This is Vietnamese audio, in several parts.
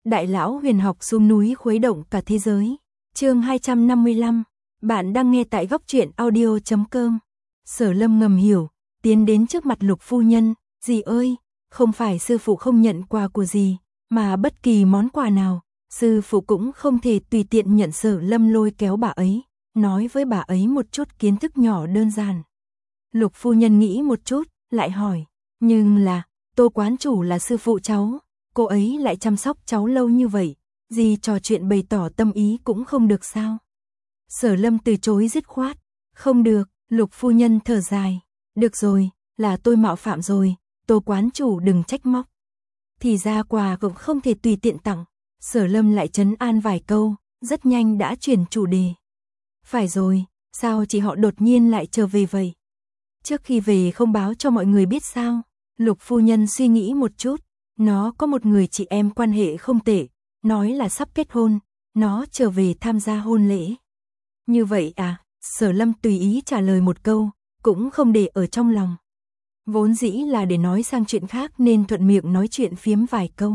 Đại lão huyền học xuống núi khuấy động cả thế giới. Chương 255. Bạn đang nghe tại góc truyện audio.com. Sở Lâm ngầm hiểu, tiến đến trước mặt Lục phu nhân, "Dì ơi, không phải sư phụ không nhận quà của dì, mà bất kỳ món quà nào, sư phụ cũng không thể tùy tiện nhận." Sở Lâm lôi kéo bà ấy, nói với bà ấy một chút kiến thức nhỏ đơn giản. Lục phu nhân nghĩ một chút, lại hỏi, "Nhưng là, Tô quán chủ là sư phụ cháu, cô ấy lại chăm sóc cháu lâu như vậy, dì trò chuyện bày tỏ tâm ý cũng không được sao?" Sở Lâm từ chối dứt khoát, "Không được." Lục phu nhân thở dài, "Được rồi, là tôi mạo phạm rồi, Tô quán chủ đừng trách móc." Thì ra quà cũng không thể tùy tiện tặng. Sở Lâm lại trấn an vài câu, rất nhanh đã chuyển chủ đề. "Phải rồi, sao chị họ đột nhiên lại trở về vậy? Trước khi về không báo cho mọi người biết sao?" Lục phu nhân suy nghĩ một chút, "Nó có một người chị em quan hệ không tệ, nói là sắp kết hôn, nó trở về tham gia hôn lễ." "Như vậy à?" Sở Lâm tùy ý trả lời một câu, cũng không để ở trong lòng. Vốn dĩ là để nói sang chuyện khác nên thuận miệng nói chuyện phiếm vài câu.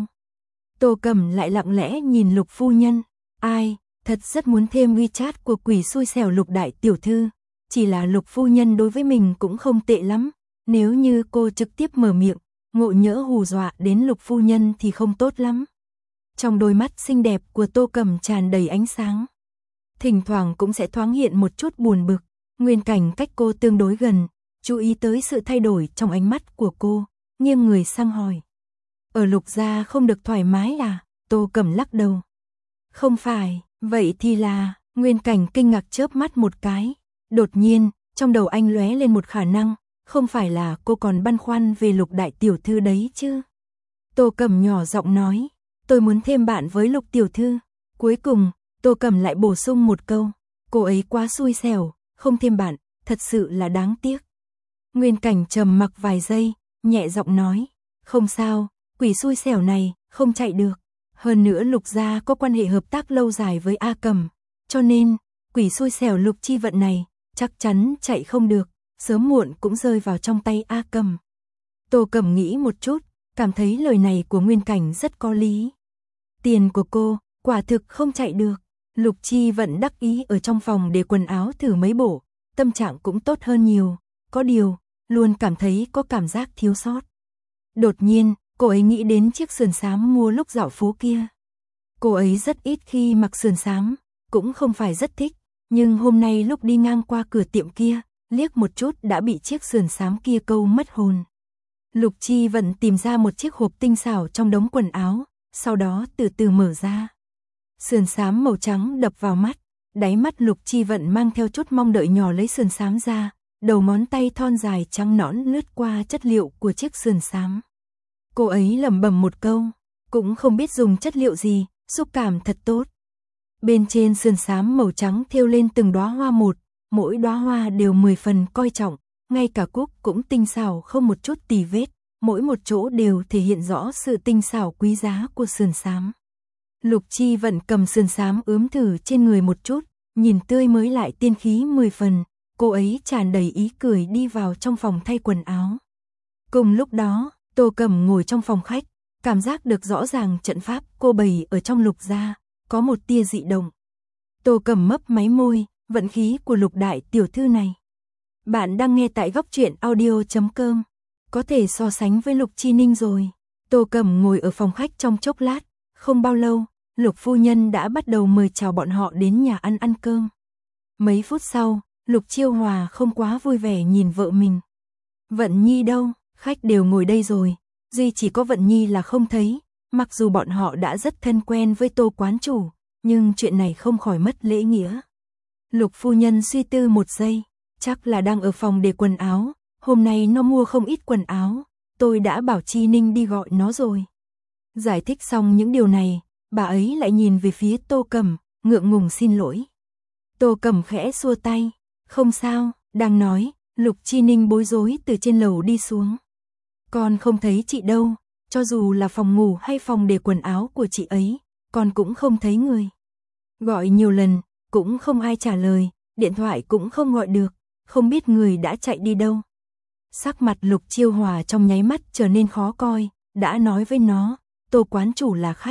Tô Cẩm lại lặng lẽ nhìn Lục phu nhân, "Ai, thật rất muốn thêm WeChat của quỷ xui xẻo Lục đại tiểu thư, chỉ là Lục phu nhân đối với mình cũng không tệ lắm, nếu như cô trực tiếp mở miệng, ngộ nhỡ hù dọa đến Lục phu nhân thì không tốt lắm." Trong đôi mắt xinh đẹp của Tô Cẩm tràn đầy ánh sáng, thỉnh thoảng cũng sẽ thoáng hiện một chút buồn bực. Nguyên Cảnh cách cô tương đối gần, chú ý tới sự thay đổi trong ánh mắt của cô, nghiêng người sang hỏi, "Ở Lục gia không được thoải mái à?" Tô Cẩm lắc đầu, "Không phải." "Vậy thì là?" Nguyên Cảnh kinh ngạc chớp mắt một cái. Đột nhiên, trong đầu anh lóe lên một khả năng, "Không phải là cô còn băn khoăn về Lục đại tiểu thư đấy chứ?" Tô Cẩm nhỏ giọng nói, "Tôi muốn thêm bạn với Lục tiểu thư." Cuối cùng, Tô Cẩm lại bổ sung một câu, "Cô ấy quá xui xẻo, không thêm bạn, thật sự là đáng tiếc." Nguyên Cảnh trầm mặc vài giây, nhẹ giọng nói, "Không sao, quỷ xui xẻo này không chạy được. Hơn nữa Lục gia có quan hệ hợp tác lâu dài với A Cẩm, cho nên quỷ xui xẻo Lục Chi Vận này chắc chắn chạy không được, sớm muộn cũng rơi vào trong tay A Cẩm." Tô Cẩm nghĩ một chút, cảm thấy lời này của Nguyên Cảnh rất có lý. Tiền của cô quả thực không chạy được. Lục Chi Vận đắc ý ở trong phòng để quần áo thử mấy bộ, tâm trạng cũng tốt hơn nhiều, có điều, luôn cảm thấy có cảm giác thiếu sót. Đột nhiên, cô ấy nghĩ đến chiếc sườn xám mua lúc dạo phố kia. Cô ấy rất ít khi mặc sườn xám, cũng không phải rất thích, nhưng hôm nay lúc đi ngang qua cửa tiệm kia, liếc một chút đã bị chiếc sườn xám kia câu mất hồn. Lục Chi Vận tìm ra một chiếc hộp tinh xảo trong đống quần áo, sau đó từ từ mở ra. Sườn xám màu trắng đập vào mắt, đáy mắt Lục Chi Vận mang theo chút mong đợi nhỏ lấy sườn xám ra, đầu ngón tay thon dài trắng nõn lướt qua chất liệu của chiếc sườn xám. Cô ấy lẩm bẩm một câu, cũng không biết dùng chất liệu gì, xúc cảm thật tốt. Bên trên sườn xám màu trắng thêu lên từng đóa hoa một, mỗi đóa hoa đều 10 phần coi trọng, ngay cả cúc cũng tinh xảo không một chút tì vết, mỗi một chỗ đều thể hiện rõ sự tinh xảo quý giá của sườn xám. Lục Chi Vận cầm sườn xám ướm thử trên người một chút, nhìn tươi mới lại tiên khí 10 phần, cô ấy tràn đầy ý cười đi vào trong phòng thay quần áo. Cùng lúc đó, Tô Cẩm ngồi trong phòng khách, cảm giác được rõ ràng trận pháp cô bày ở trong Lục gia, có một tia dị động. Tô Cẩm mấp máy môi, vận khí của Lục đại tiểu thư này. Bạn đang nghe tại góc truyện audio.com, có thể so sánh với Lục Chi Ninh rồi. Tô Cẩm ngồi ở phòng khách trong chốc lát, không bao lâu, Lục phu nhân đã bắt đầu mời chào bọn họ đến nhà ăn cơm. Mấy phút sau, Lục Chiêu Hòa không quá vui vẻ nhìn vợ mình. "Vận Nhi đâu? Khách đều ngồi đây rồi, duy chỉ có Vận Nhi là không thấy." Mặc dù bọn họ đã rất thân quen với Tô quán chủ, nhưng chuyện này không khỏi mất lễ nghĩa. Lục phu nhân suy tư một giây, "Chắc là đang ở phòng để quần áo, hôm nay nó mua không ít quần áo, tôi đã bảo Chi Ninh đi gọi nó rồi." Giải thích xong những điều này, bà ấy lại nhìn về phía Tô Cẩm, ngượng ngùng xin lỗi. Tô Cẩm khẽ xua tay, "Không sao." Đang nói, Lục Chi Ninh bối rối từ trên lầu đi xuống. "Con không thấy chị đâu, cho dù là phòng ngủ hay phòng để quần áo của chị ấy, con cũng không thấy người. Gọi nhiều lần, cũng không ai trả lời, điện thoại cũng không gọi được, không biết người đã chạy đi đâu." Sắc mặt Lục Chiêu Hòa trong nháy mắt trở nên khó coi, đã nói với nó, Tô quán chủ là khách,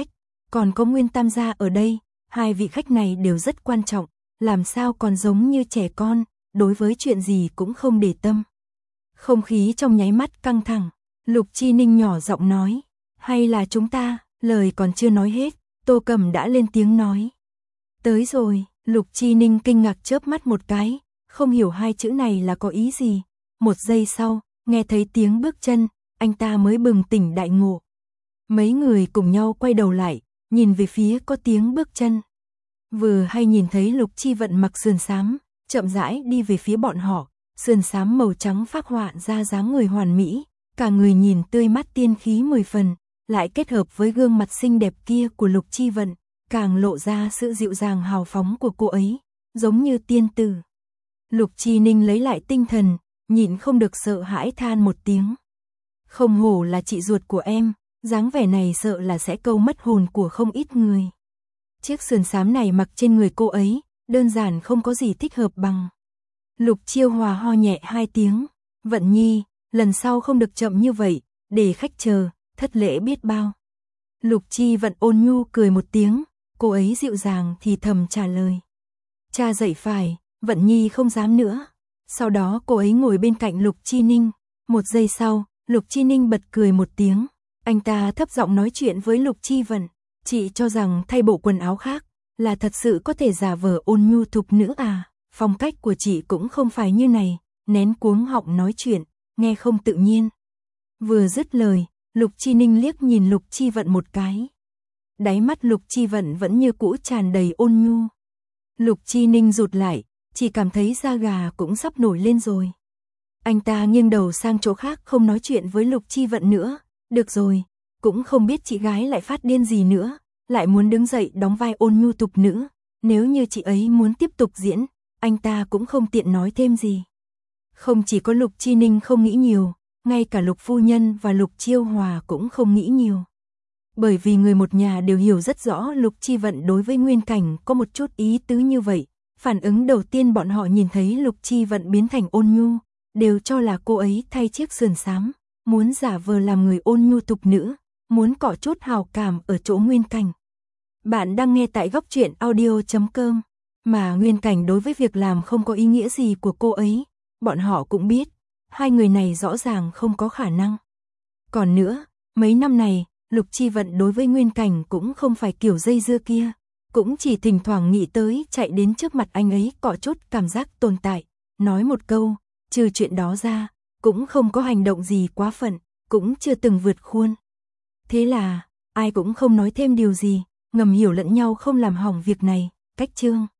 còn có Nguyên Tam gia ở đây, hai vị khách này đều rất quan trọng, làm sao còn giống như trẻ con, đối với chuyện gì cũng không để tâm. Không khí trong nháy mắt căng thẳng, Lục Chi Ninh nhỏ giọng nói, hay là chúng ta, lời còn chưa nói hết, Tô Cầm đã lên tiếng nói. Tới rồi, Lục Chi Ninh kinh ngạc chớp mắt một cái, không hiểu hai chữ này là có ý gì. Một giây sau, nghe thấy tiếng bước chân, anh ta mới bừng tỉnh đại ngộ. Mấy người cùng nhau quay đầu lại, nhìn về phía có tiếng bước chân. Vừa hay nhìn thấy Lục Chi Vận mặc sườn xám, chậm rãi đi về phía bọn họ, sườn xám màu trắng phác họa ra dáng người hoàn mỹ, cả người nhìn tươi mát tiên khí 10 phần, lại kết hợp với gương mặt xinh đẹp kia của Lục Chi Vận, càng lộ ra sự dịu dàng hào phóng của cô ấy, giống như tiên tử. Lục Chi Ninh lấy lại tinh thần, nhịn không được sợ hãi than một tiếng. Không hổ là chị ruột của em, dáng vẻ này sợ là sẽ câu mất hồn của không ít người. Chiếc sườn xám này mặc trên người cô ấy, đơn giản không có gì thích hợp bằng. Lục Chiêu Hòa ho nhẹ hai tiếng, Vận Nhi, lần sau không được chậm như vậy, để khách chờ, thất lễ biết bao. Lục Chi Vận ôn nhu cười một tiếng, cô ấy dịu dàng thì thầm trả lời. Cha dạy phải, Vận Nhi không dám nữa. Sau đó cô ấy ngồi bên cạnh Lục Chi Ninh, một giây sau, Lục Chi Ninh bật cười một tiếng, anh ta thấp giọng nói chuyện với Lục Chi Vận, chị cho rằng thay bộ quần áo khác, là thật sự có thể giả vờ ôn nhu thục nữ à, phong cách của chị cũng không phải như này, nén cuống họng nói chuyện, nghe không tự nhiên. Vừa dứt lời, Lục Chi Ninh liếc nhìn Lục Chi Vận một cái. Đáy mắt Lục Chi Vận vẫn như cũ tràn đầy ôn nhu. Lục Chi Ninh rụt lại, chỉ cảm thấy da gà cũng sắp nổi lên rồi. Anh ta nghiêng đầu sang chỗ khác không nói chuyện với Lục Chi Vận nữa, được rồi, cũng không biết chị gái lại phát điên gì nữa, lại muốn đứng dậy đóng vai ôn nhu tục nữ, nếu như chị ấy muốn tiếp tục diễn, anh ta cũng không tiện nói thêm gì. Không chỉ có Lục Chi Ninh không nghĩ nhiều, ngay cả Lục phu nhân và Lục Chiêu Hòa cũng không nghĩ nhiều. Bởi vì người một nhà đều hiểu rất rõ Lục Chi Vận đối với Nguyên Cảnh có một chút ý tứ như vậy, phản ứng đầu tiên bọn họ nhìn thấy Lục Chi Vận biến thành ôn nhu, đều cho là cô ấy thay chiếc sườn xám, muốn giả vờ làm người ôn nhu tục nữ, muốn cọ chút hào cảm ở chỗ Nguyên Cảnh. Bạn đang nghe tại góc truyện audio.com, mà Nguyên Cảnh đối với việc làm không có ý nghĩa gì của cô ấy, bọn họ cũng biết, hai người này rõ ràng không có khả năng. Còn nữa, mấy năm này, Lục Chi Vận đối với Nguyên Cảnh cũng không phải kiểu dây dưa kia, cũng chỉ thỉnh thoảng nghĩ tới chạy đến trước mặt anh ấy cọ chút cảm giác tồn tại, nói một câu, trừ chuyện đó ra, cũng không có hành động gì quá phận, cũng chưa từng vượt khuôn. Thế là, ai cũng không nói thêm điều gì, ngầm hiểu lẫn nhau không làm hỏng việc này, cách chương.